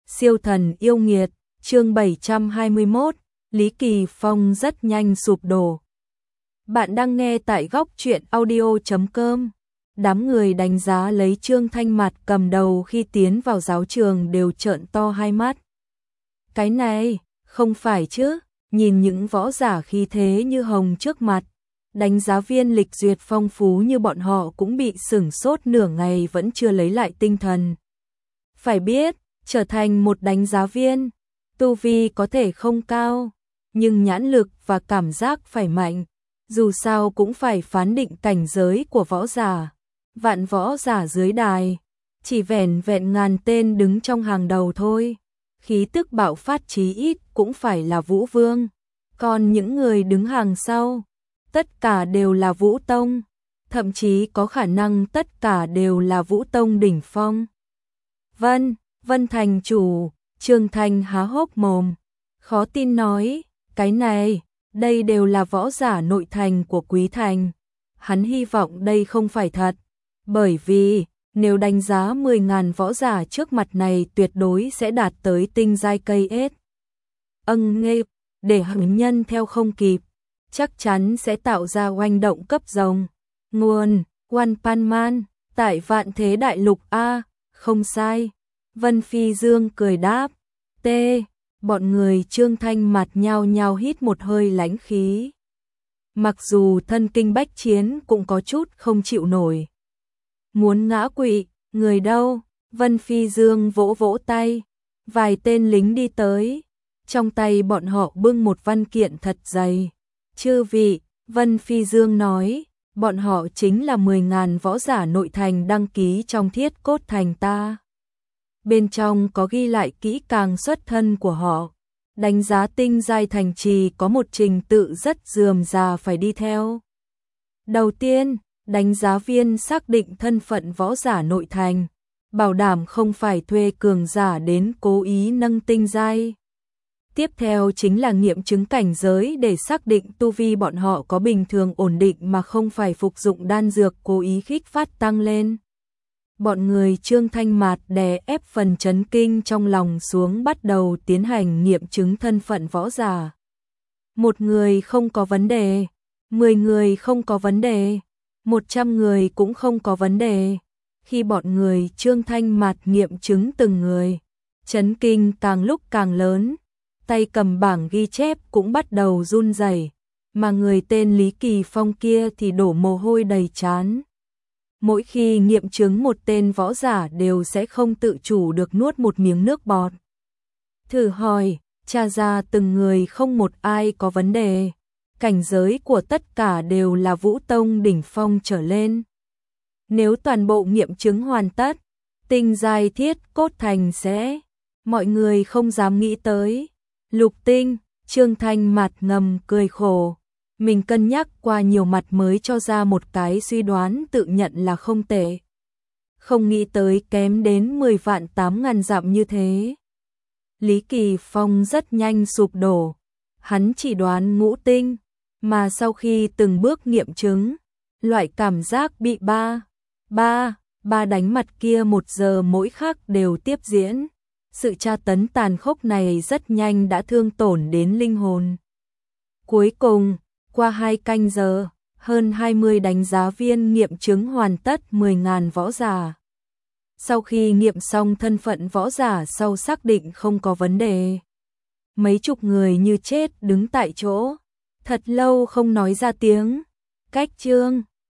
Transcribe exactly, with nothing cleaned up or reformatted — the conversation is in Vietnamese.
Siêu thần yêu nghiệt, chương bảy trăm hai mươi mốt, Lý Kỳ Phong rất nhanh sụp đổ. Bạn đang nghe tại góc truyện audio chấm com. Đám người đánh giá lấy Trương Thanh Mạt cầm đầu khi tiến vào giáo trường đều trợn to hai mắt. Cái này, không phải chứ, nhìn những võ giả khí thế như hồng trước mặt, đánh giá viên lịch duyệt phong phú như bọn họ cũng bị sửng sốt nửa ngày vẫn chưa lấy lại tinh thần. Phải biết, trở thành một đánh giá viên, tu vi có thể không cao, nhưng nhãn lực và cảm giác phải mạnh, dù sao cũng phải phán định cảnh giới của võ giả. Vạn võ giả dưới đài, chỉ vẻn vẹn ngàn tên đứng trong hàng đầu thôi, khí tức bạo phát chí ít cũng phải là Vũ Vương, còn những người đứng hàng sau, tất cả đều là Vũ Tông, thậm chí có khả năng tất cả đều là Vũ Tông đỉnh phong. Vân, Vân thành chủ, Trương Thanh há hốc mồm, khó tin nói, cái này, đây đều là võ giả nội thành của Quý Thành. Hắn hy vọng đây không phải thật, bởi vì nếu đánh giá mười nghìn võ giả trước mặt này tuyệt đối sẽ đạt tới tinh giai cây ết. Âng nghê, để hứng nhân theo không kịp, chắc chắn sẽ tạo ra oanh động cấp rồng. Nguồn, One Pan Man, tại Vạn Thế Đại Lục A, không sai. Vân Phi Dương cười đáp, T, bọn người Trương Thanh Mạt nhao nhao hít một hơi lãnh khí. Mặc dù thân kinh bách chiến cũng có chút không chịu nổi. Muốn ngã quỵ, người đâu? Vân Phi Dương vỗ vỗ tay, vài tên lính đi tới, trong tay bọn họ bưng một văn kiện thật dày. Chư vị, Vân Phi Dương nói, bọn họ chính là mười nghìn võ giả nội thành đăng ký trong Thiết Cốt Thành ta. Bên trong có ghi lại kỹ càng xuất thân của họ, đánh giá tinh giai thành trì có một trình tự rất rườm rà phải đi theo. Đầu tiên, đánh giá viên xác định thân phận võ giả nội thành, bảo đảm không phải thuê cường giả đến cố ý nâng tinh giai. Tiếp theo chính là nghiệm chứng cảnh giới để xác định tu vi bọn họ có bình thường ổn định mà không phải phục dụng đan dược cố ý khích phát tăng lên. Bọn người Trương Thanh Mạt đè ép phần chấn kinh trong lòng xuống bắt đầu tiến hành nghiệm chứng thân phận võ giả. Một người không có vấn đề, mười người không có vấn đề, một trăm người cũng không có vấn đề. Khi bọn người Trương Thanh Mạt nghiệm chứng từng người, chấn kinh càng lúc càng lớn, tay cầm bảng ghi chép cũng bắt đầu run rẩy, mà người tên Lý Kỳ Phong kia thì đổ mồ hôi đầy trán. Mỗi khi nghiệm chứng một tên võ giả đều sẽ không tự chủ được nuốt một miếng nước bọt. Thử hỏi, tra ra từng người không một ai có vấn đề, cảnh giới của tất cả đều là Vũ Tông đỉnh phong trở lên. Nếu toàn bộ nghiệm chứng hoàn tất, tinh giai Thiết Cốt Thành sẽ, mọi người không dám nghĩ tới. Lục tinh, Trương Thanh Mạt ngầm cười khổ. Mình cân nhắc qua nhiều mặt mới cho ra một cái suy đoán tự nhận là không tệ. Không nghĩ tới kém đến mười vạn tám ngàn dặm như thế. Lý Kỳ Phong rất nhanh sụp đổ. Hắn chỉ đoán ngũ tinh, mà sau khi từng bước nghiệm chứng, loại cảm giác bị ba, ba, ba đánh mặt kia một giờ mỗi khắc đều tiếp diễn. Sự tra tấn tàn khốc này rất nhanh đã thương tổn đến linh hồn. Cuối cùng, qua hai canh giờ, hơn hai mươi đánh giá viên nghiệm chứng hoàn tất mười nghìn võ giả. Sau khi nghiệm xong thân phận võ giả sau xác định không có vấn đề, mấy chục người như chết đứng tại chỗ, thật lâu không nói ra tiếng. Cách Trương